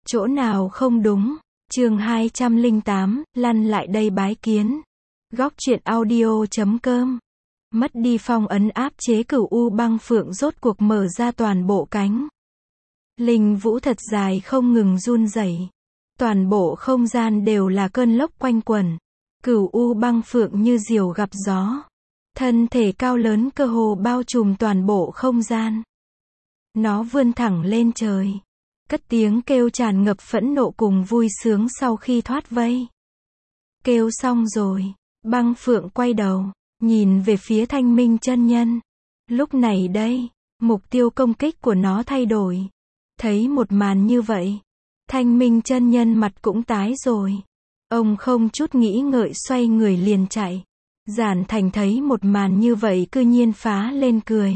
Chỗ nào không đúng? Chương 208, lăn lại đây bái kiến. Góc truyện audio.com. Mất đi phong ấn áp chế Cửu U Băng Phượng rốt cuộc mở ra toàn bộ cánh. Linh vũ thật dài không ngừng run rẩy. Toàn bộ không gian đều là cơn lốc quanh quẩn. Cửu U Băng Phượng như diều gặp gió. Thân thể cao lớn cơ hồ bao trùm toàn bộ không gian. Nó vươn thẳng lên trời. Cất tiếng kêu tràn ngập phẫn nộ cùng vui sướng sau khi thoát vây. Kêu xong rồi, Băng Phượng quay đầu, nhìn về phía Thanh Minh chân nhân. Lúc này đây, mục tiêu công kích của nó thay đổi. Thấy một màn như vậy, Thanh Minh chân nhân mặt cũng tái rồi. Ông không chút nghĩ ngợi xoay người liền chạy. Giản Thành thấy một màn như vậy cư nhiên phá lên cười.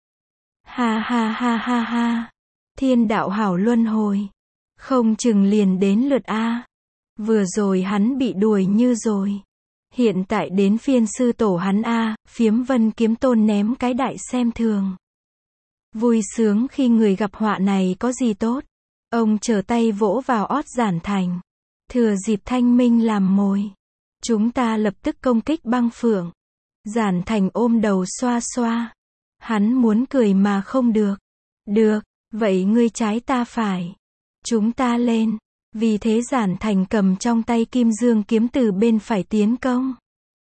Ha ha ha ha ha. Thiên đạo hảo luân hồi. Không chừng liền đến lượt A. Vừa rồi hắn bị đuổi như rồi. Hiện tại đến phiên sư tổ hắn A. Phiếm Vân Kiếm Tôn ném cái đại xem thường. Vui sướng khi người gặp họa này có gì tốt. Ông trở tay vỗ vào ót Giản Thành. Thừa dịp Thanh Minh làm mồi. Chúng ta lập tức công kích Băng Phượng. Giản Thành ôm đầu xoa xoa. Hắn muốn cười mà không được. Được, vậy ngươi trái ta phải. Chúng ta lên. Vì thế Giản Thành cầm trong tay Kim Dương kiếm từ bên phải tiến công.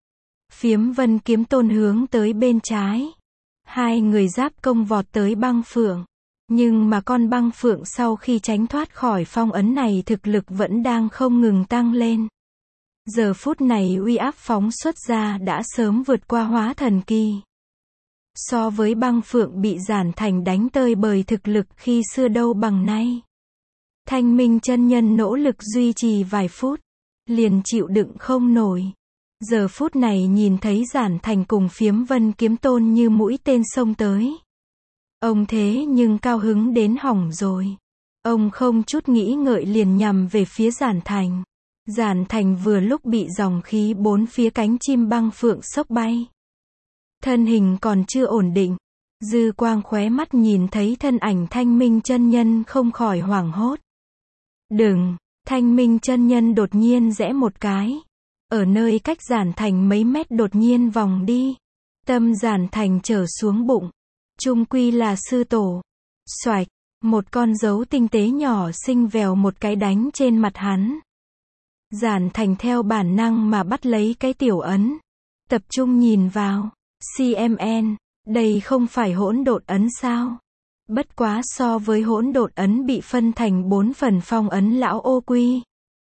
Phiếm Vân Kiếm Tôn hướng tới bên trái. Hai người giáp công vọt tới Băng Phượng. Nhưng mà con Băng Phượng sau khi tránh thoát khỏi phong ấn này thực lực vẫn đang không ngừng tăng lên. Giờ phút này uy áp phóng xuất ra đã sớm vượt qua hóa thần kỳ. So với Băng Phượng bị Giản Thành đánh tơi bời thực lực khi xưa đâu bằng nay. Thanh Minh chân nhân nỗ lực duy trì vài phút, liền chịu đựng không nổi. Giờ phút này nhìn thấy Giản Thành cùng Phiếm Vân Kiếm Tôn như mũi tên xông tới. Ông thế nhưng cao hứng đến hỏng rồi. Ông không chút nghĩ ngợi liền nhằm về phía Giản Thành. Giản Thành vừa lúc bị dòng khí bốn phía cánh chim Băng Phượng xốc bay. Thân hình còn chưa ổn định. Dư quang khóe mắt nhìn thấy thân ảnh Thanh Minh chân nhân không khỏi hoảng hốt. Đừng, Thanh Minh chân nhân đột nhiên rẽ một cái. Ở nơi cách Giản Thành mấy mét đột nhiên vòng đi. Tâm Giản Thành trở xuống bụng. Chung quy là sư tổ. Xoạch, một con dấu tinh tế nhỏ xinh vèo một cái đánh trên mặt hắn. Giản Thành theo bản năng mà bắt lấy cái tiểu ấn. Tập trung nhìn vào. CMN, đây không phải hỗn độn ấn sao? Bất quá so với hỗn độn ấn bị phân thành 4 phần phong ấn lão ô quy.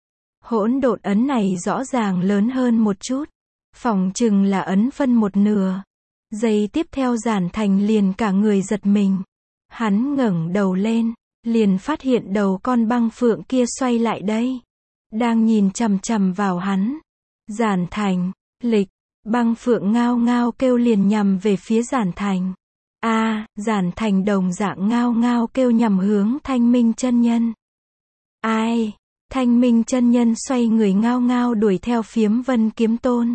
Hỗn độn ấn này rõ ràng lớn hơn một chút. Phỏng chừng là ấn phân một nửa. Giây tiếp theo Giản Thành liền cả người giật mình. Hắn ngẩng đầu lên, liền phát hiện đầu con Băng Phượng kia xoay lại đây. Đang nhìn chằm chằm vào hắn. Giản Thành, lịch. Băng Phượng ngao ngao kêu liền nhằm về phía Giản Thành. Giản Thành đồng dạng ngao ngao kêu nhằm hướng Thanh Minh chân nhân. Ai? Thanh Minh chân nhân xoay người ngao ngao đuổi theo Phiếm Vân Kiếm Tôn.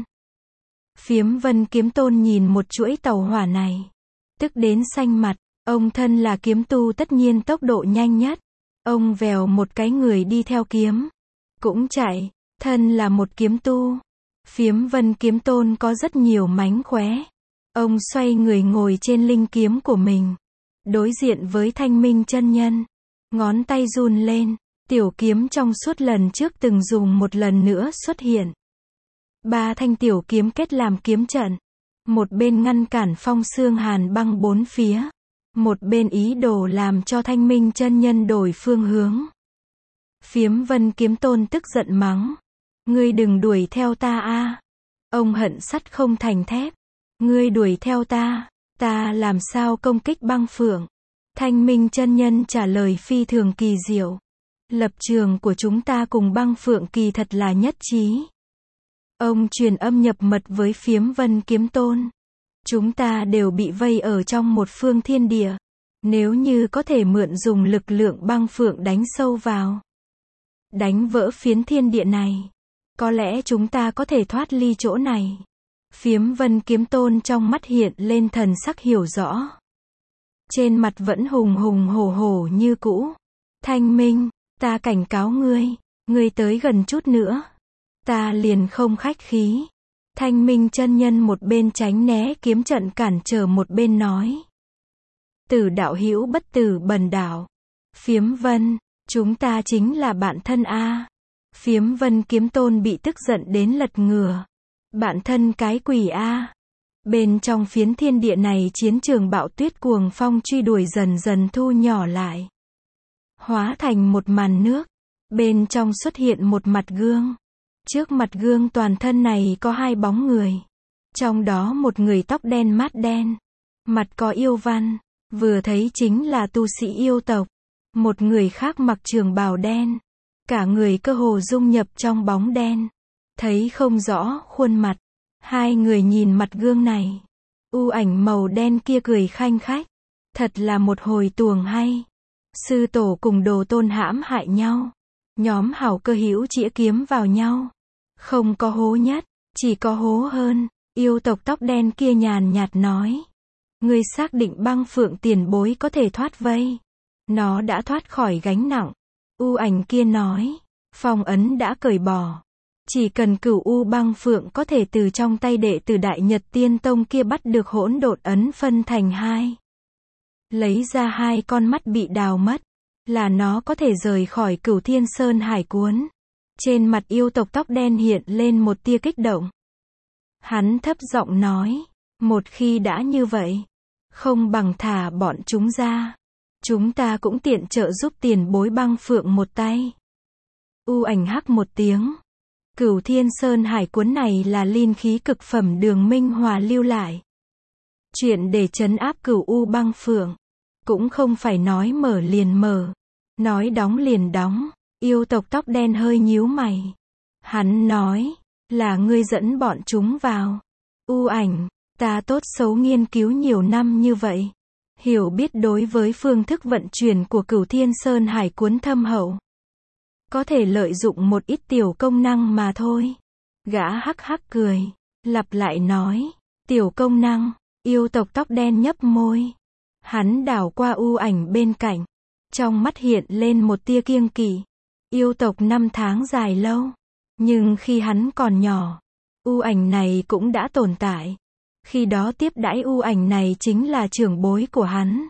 Phiếm Vân Kiếm Tôn nhìn một chuỗi tàu hỏa này. Tức đến xanh mặt, ông thân là kiếm tu tất nhiên tốc độ nhanh nhất. Ông vèo một cái người đi theo kiếm. Cũng chạy, thân là một kiếm tu. Phiếm Vân Kiếm Tôn có rất nhiều mánh khóe. Ông xoay người ngồi trên linh kiếm của mình. Đối diện với Thanh Minh chân nhân. Ngón tay run lên. Tiểu kiếm trong suốt lần trước từng dùng một lần nữa xuất hiện. 3 thanh tiểu kiếm kết làm kiếm trận. Một bên ngăn cản phong xương hàn băng bốn phía. Một bên ý đồ làm cho Thanh Minh chân nhân đổi phương hướng. Phiếm Vân Kiếm Tôn tức giận mắng. Ngươi đừng đuổi theo ta a. Ông hận sắt không thành thép. Ngươi đuổi theo ta làm sao công kích Băng Phượng? Thanh Minh chân nhân trả lời phi thường kỳ diệu. Lập trường của chúng ta cùng Băng Phượng kỳ thật là nhất trí. Ông truyền âm nhập mật với Phiếm Vân Kiếm Tôn. Chúng ta đều bị vây ở trong một phương thiên địa. Nếu như có thể mượn dùng lực lượng Băng Phượng đánh sâu vào. Đánh vỡ phiến thiên địa này. Có lẽ chúng ta có thể thoát ly chỗ này. Phiếm Vân Kiếm Tôn trong mắt hiện lên thần sắc hiểu rõ. Trên mặt vẫn hùng hùng hổ hổ như cũ. Thanh Minh, ta cảnh cáo ngươi, ngươi tới gần chút nữa, ta liền không khách khí. Thanh Minh chân nhân một bên tránh né kiếm trận cản trở một bên nói. Tử đạo hữu bất tử bần đạo. Phiếm Vân, chúng ta chính là bạn thân a. Phiếm Vân kiếm tôn bị tức giận đến lật ngửa. Bạn thân cái quỷ a. Bên trong phiến thiên địa này chiến trường bạo tuyết cuồng phong truy đuổi dần dần thu nhỏ lại. Hóa thành một màn nước. Bên trong xuất hiện một mặt gương. Trước mặt gương toàn thân này có hai bóng người. Trong đó một người tóc đen mát đen. Mặt có yêu văn. Vừa thấy chính là tu sĩ yêu tộc. Một người khác mặc trường bào đen. Cả người cơ hồ dung nhập trong bóng đen. Thấy không rõ khuôn mặt. Hai người nhìn mặt gương này. U ảnh màu đen kia cười khanh khách. Thật là một hồi tuồng hay. Sư tổ cùng đồ tôn hãm hại nhau. Nhóm hảo cơ hữu chĩa kiếm vào nhau. Không có hố nhất, chỉ có hố hơn. Yêu tộc tóc đen kia nhàn nhạt nói. Ngươi xác định Băng Phượng tiền bối có thể thoát vây. Nó đã thoát khỏi gánh nặng. U ảnh kia nói. Phong ấn đã cởi bỏ. Chỉ cần Cửu U Băng Phượng có thể từ trong tay đệ tử Đại Nhật Tiên Tông kia bắt được hỗn độn ấn phân thành hai. Lấy ra hai con mắt bị đào mất. Là nó có thể rời khỏi Cửu Thiên Sơn Hải Cuốn. Trên mặt yêu tộc tóc đen hiện lên một tia kích động. Hắn thấp giọng nói. Một khi đã như vậy. Không bằng thả bọn chúng ra. Chúng ta cũng tiện trợ giúp tiền bối Băng Phượng một tay. U ảnh hắc một tiếng. Cửu Thiên Sơn Hải Cuốn này là linh khí cực phẩm Đường Minh Hòa lưu lại. Chuyện để trấn áp Cửu U Băng Phượng. Cũng không phải nói mở liền mở. Nói đóng liền đóng. Yêu tộc tóc đen hơi nhíu mày. Hắn nói. Là ngươi dẫn bọn chúng vào. U ảnh. Ta tốt xấu nghiên cứu nhiều năm như vậy. Hiểu biết đối với phương thức vận chuyển của Cửu Thiên Sơn Hải Cuốn thâm hậu. Có thể lợi dụng một ít tiểu công năng mà thôi. Gã hắc hắc cười. Lặp lại nói. Tiểu công năng. Yêu tộc tóc đen nhấp môi. Hắn đảo qua u ảnh bên cạnh. Trong mắt hiện lên một tia kiêng kỵ. Yêu tộc năm tháng dài lâu. Nhưng khi hắn còn nhỏ. U ảnh này cũng đã tồn tại. Khi đó tiếp đãi u ảnh này chính là trưởng bối của hắn.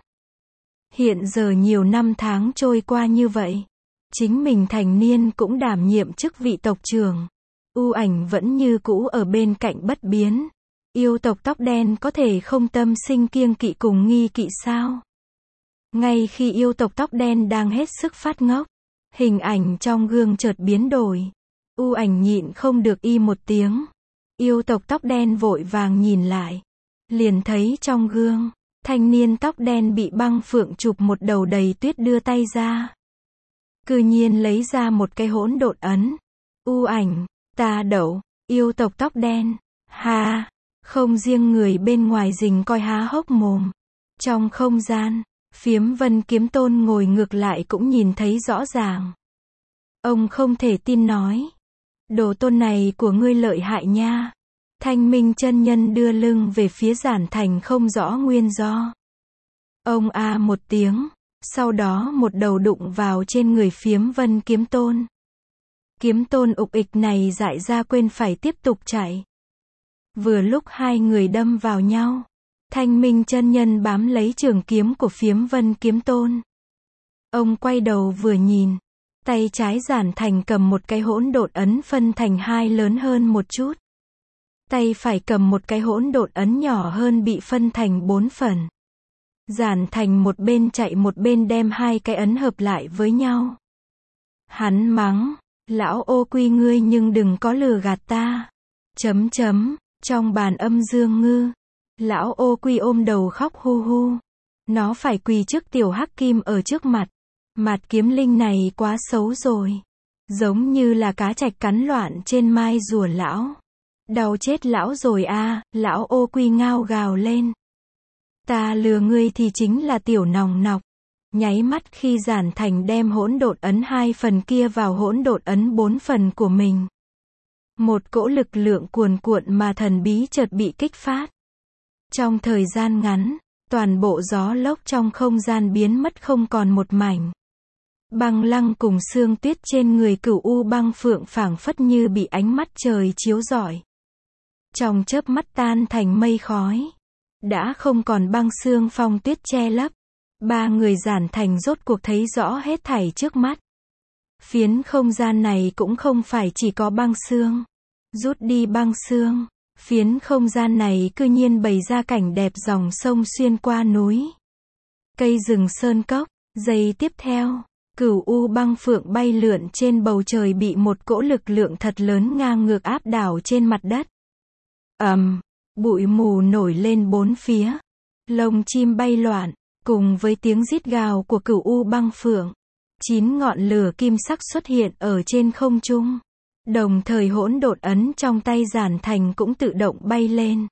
Hiện giờ nhiều năm tháng trôi qua như vậy. Chính mình thành niên cũng đảm nhiệm chức vị tộc trưởng. U ảnh vẫn như cũ ở bên cạnh bất biến. Yêu tộc tóc đen có thể không tâm sinh kiêng kỵ cùng nghi kỵ sao? Ngay khi yêu tộc tóc đen đang hết sức phát ngốc. Hình ảnh trong gương chợt biến đổi. U ảnh nhịn không được y một tiếng. Yêu tộc tóc đen vội vàng nhìn lại. Liền thấy trong gương. Thanh niên tóc đen bị Băng Phượng chụp một đầu đầy tuyết đưa tay ra. Cư nhiên lấy ra một cái hỗn độn ấn. U ảnh, ta đậu, yêu tộc tóc đen. Ha, không riêng người bên ngoài rình coi há hốc mồm. Trong không gian, Phiếm Vân kiếm tôn ngồi ngược lại cũng nhìn thấy rõ ràng. Ông không thể tin nói. Đồ tôn này của ngươi lợi hại nha. Thanh Minh chân nhân đưa lưng về phía Giản Thành không rõ nguyên do. Ông a một tiếng. Sau đó một đầu đụng vào trên người Phiếm Vân kiếm tôn. Kiếm tôn ục ịch này dại ra quên phải tiếp tục chạy. Vừa lúc hai người đâm vào nhau. Thanh Minh chân nhân bám lấy trường kiếm của Phiếm Vân kiếm tôn. Ông quay đầu vừa nhìn. Tay trái Giản Thành cầm một cái hỗn độn ấn phân thành hai lớn hơn một chút. Tay phải cầm một cái hỗn độn ấn nhỏ hơn bị phân thành 4 phần. Giản Thành một bên chạy một bên đem hai cái ấn hợp lại với nhau. Hắn mắng, lão ô quy ngươi nhưng đừng có lừa gạt ta. Trong bàn âm dương ngư, lão ô quy ôm đầu khóc hu hu. Nó phải quỳ trước tiểu hắc kim ở trước mặt. Mặt kiếm linh này quá xấu rồi. Giống như là cá trạch cắn loạn trên mai rùa lão. Đau chết lão rồi a, lão ô quy ngao gào lên. Ta lừa ngươi thì chính là tiểu nòng nọc. Nháy mắt khi Giản Thành đem hỗn độn ấn 2 phần kia vào hỗn độn ấn 4 phần của mình. Một cỗ lực lượng cuồn cuộn mà thần bí chợt bị kích phát. Trong thời gian ngắn, toàn bộ gió lốc trong không gian biến mất không còn một mảnh. Băng lăng cùng xương tuyết trên người Cửu U Băng Phượng phảng phất như bị ánh mắt trời chiếu rọi. Trong chớp mắt tan thành mây khói. Đã không còn băng xương phong tuyết che lấp. Ba người Giản Thành rốt cuộc thấy rõ hết thảy trước mắt. Phiến không gian này cũng không phải chỉ có băng xương. Rút đi băng xương, phiến không gian này cư nhiên bày ra cảnh đẹp dòng sông xuyên qua núi. Cây rừng sơn cốc, giây tiếp theo, Cửu U Băng Phượng bay lượn trên bầu trời bị một cỗ lực lượng thật lớn ngang ngược áp đảo trên mặt đất. Bụi mù nổi lên bốn phía. Lông chim bay loạn, cùng với tiếng rít gào của Cửu U Băng Phượng. 9 ngọn lửa kim sắc xuất hiện ở trên không trung. Đồng thời hỗn độn ấn trong tay Giản Thành cũng tự động bay lên.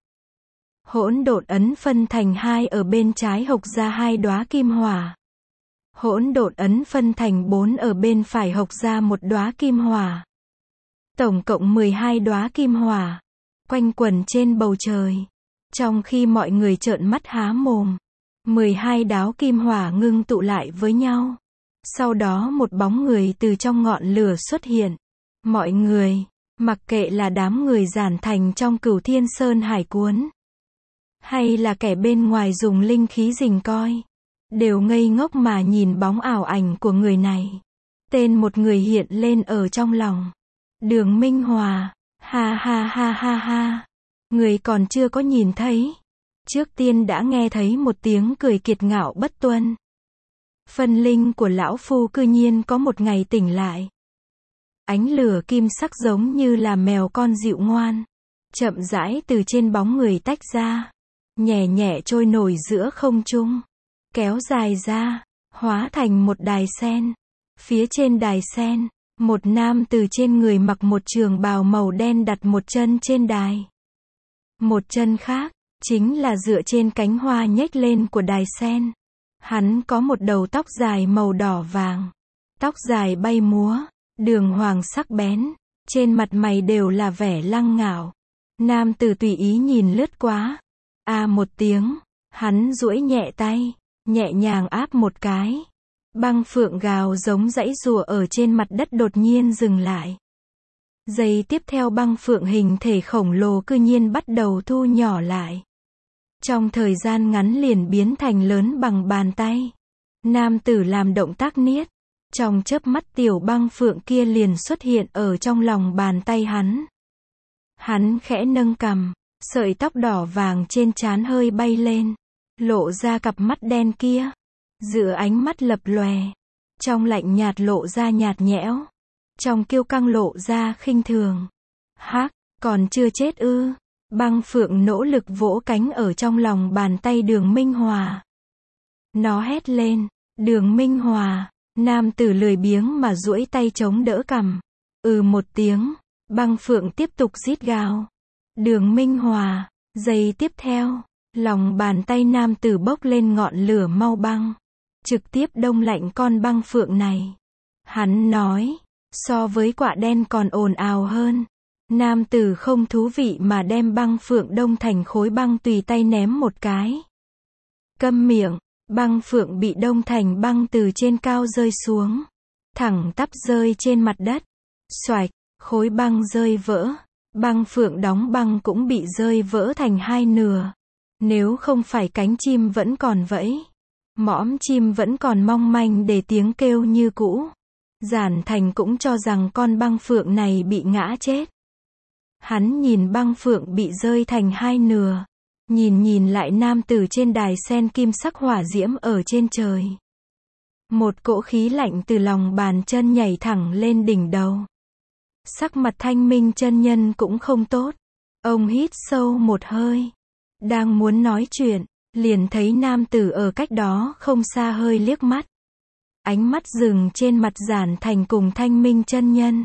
Hỗn độn ấn phân thành hai, ở bên trái hộc ra 2 đóa kim hỏa. Hỗn độn ấn phân thành 4, ở bên phải hộc ra 1 đóa kim hỏa. Tổng cộng 12 đóa kim hỏa, quanh quẩn trên bầu trời. Trong khi mọi người trợn mắt há mồm, 12 đáo kim hỏa ngưng tụ lại với nhau. Sau đó một bóng người từ trong ngọn lửa xuất hiện. Mọi người, mặc kệ là đám người Giản Thành trong Cửu Thiên Sơn Hải Cuốn, hay là kẻ bên ngoài dùng linh khí rình coi, đều ngây ngốc mà nhìn bóng ảo ảnh của người này. Tên một người hiện lên ở trong lòng. Đường Minh Hòa, ha ha ha ha ha. Người còn chưa có nhìn thấy, trước tiên đã nghe thấy một tiếng cười kiệt ngạo bất tuân. Phân linh của lão phu cư nhiên có một ngày tỉnh lại. Ánh lửa kim sắc giống như là mèo con dịu ngoan, chậm rãi từ trên bóng người tách ra, nhẹ nhẹ trôi nổi giữa không trung, kéo dài ra, hóa thành một đài sen. Phía trên đài sen, một nam từ trên người mặc một trường bào màu đen đặt một chân trên đài. Một chân khác, chính là dựa trên cánh hoa nhếch lên của đài sen. Hắn có một đầu tóc dài màu đỏ vàng. Tóc dài bay múa, đường hoàng sắc bén. Trên mặt mày đều là vẻ lăng ngạo. Nam tử tùy ý nhìn lướt qua. Một tiếng, hắn duỗi nhẹ tay, nhẹ nhàng áp một cái. Băng phượng gào giống giãy giụa ở trên mặt đất đột nhiên dừng lại. Giây tiếp theo băng phượng hình thể khổng lồ cư nhiên bắt đầu thu nhỏ lại. Trong thời gian ngắn liền biến thành lớn bằng bàn tay. Nam tử làm động tác niết. Trong chớp mắt tiểu băng phượng kia liền xuất hiện ở trong lòng bàn tay hắn. Hắn khẽ nâng cằm, sợi tóc đỏ vàng trên trán hơi bay lên, lộ ra cặp mắt đen kia. Giữa ánh mắt lập lòe, trong lạnh nhạt lộ ra nhạt nhẽo, trong kiêu căng lộ ra khinh thường. Hắc, còn chưa chết ư? Băng phượng nỗ lực vỗ cánh ở trong lòng bàn tay Đường Minh Hòa. Nó hét lên, Đường Minh Hòa. Nam tử lười biếng mà duỗi tay chống đỡ cằm. Một tiếng, băng phượng tiếp tục rít gào. Đường Minh Hòa. Giây tiếp theo, lòng bàn tay nam tử bốc lên ngọn lửa mau băng, trực tiếp đông lạnh con băng phượng này. Hắn nói, so với quạ đen còn ồn ào hơn. Nam tử không thú vị mà đem băng phượng đông thành khối băng tùy tay ném một cái. Câm miệng. Băng phượng bị đông thành băng từ trên cao rơi xuống, thẳng tắp rơi trên mặt đất. Xoạch, khối băng rơi vỡ. Băng phượng đóng băng cũng bị rơi vỡ thành 2 nửa. Nếu không phải cánh chim vẫn còn vẫy, mõm chim vẫn còn mong manh để tiếng kêu như cũ, Giản Thành cũng cho rằng con băng phượng này bị ngã chết. Hắn nhìn băng phượng bị rơi thành 2 nửa. Nhìn lại nam tử trên đài sen kim sắc hỏa diễm ở trên trời. Một cỗ khí lạnh từ lòng bàn chân nhảy thẳng lên đỉnh đầu. Sắc mặt Thanh Minh chân nhân cũng không tốt. Ông hít sâu một hơi. Đang muốn nói chuyện, liền thấy nam tử ở cách đó không xa hơi liếc mắt. Ánh mắt dừng trên mặt Giản Thành cùng Thanh Minh chân nhân.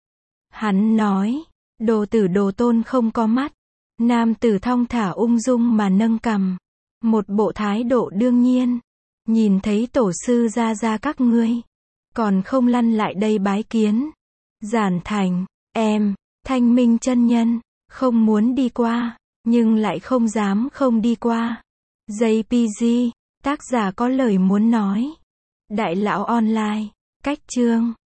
Hắn nói, đồ tử đồ tôn không có mắt. Nam tử thong thả ung dung mà nâng cằm, một bộ thái độ đương nhiên. Nhìn thấy tổ sư ra các ngươi, còn không lăn lại đây bái kiến. Giản Thành, Thanh Minh chân nhân, không muốn đi qua, nhưng lại không dám không đi qua. JPG, tác giả có lời muốn nói. Đại lão online, Cách chương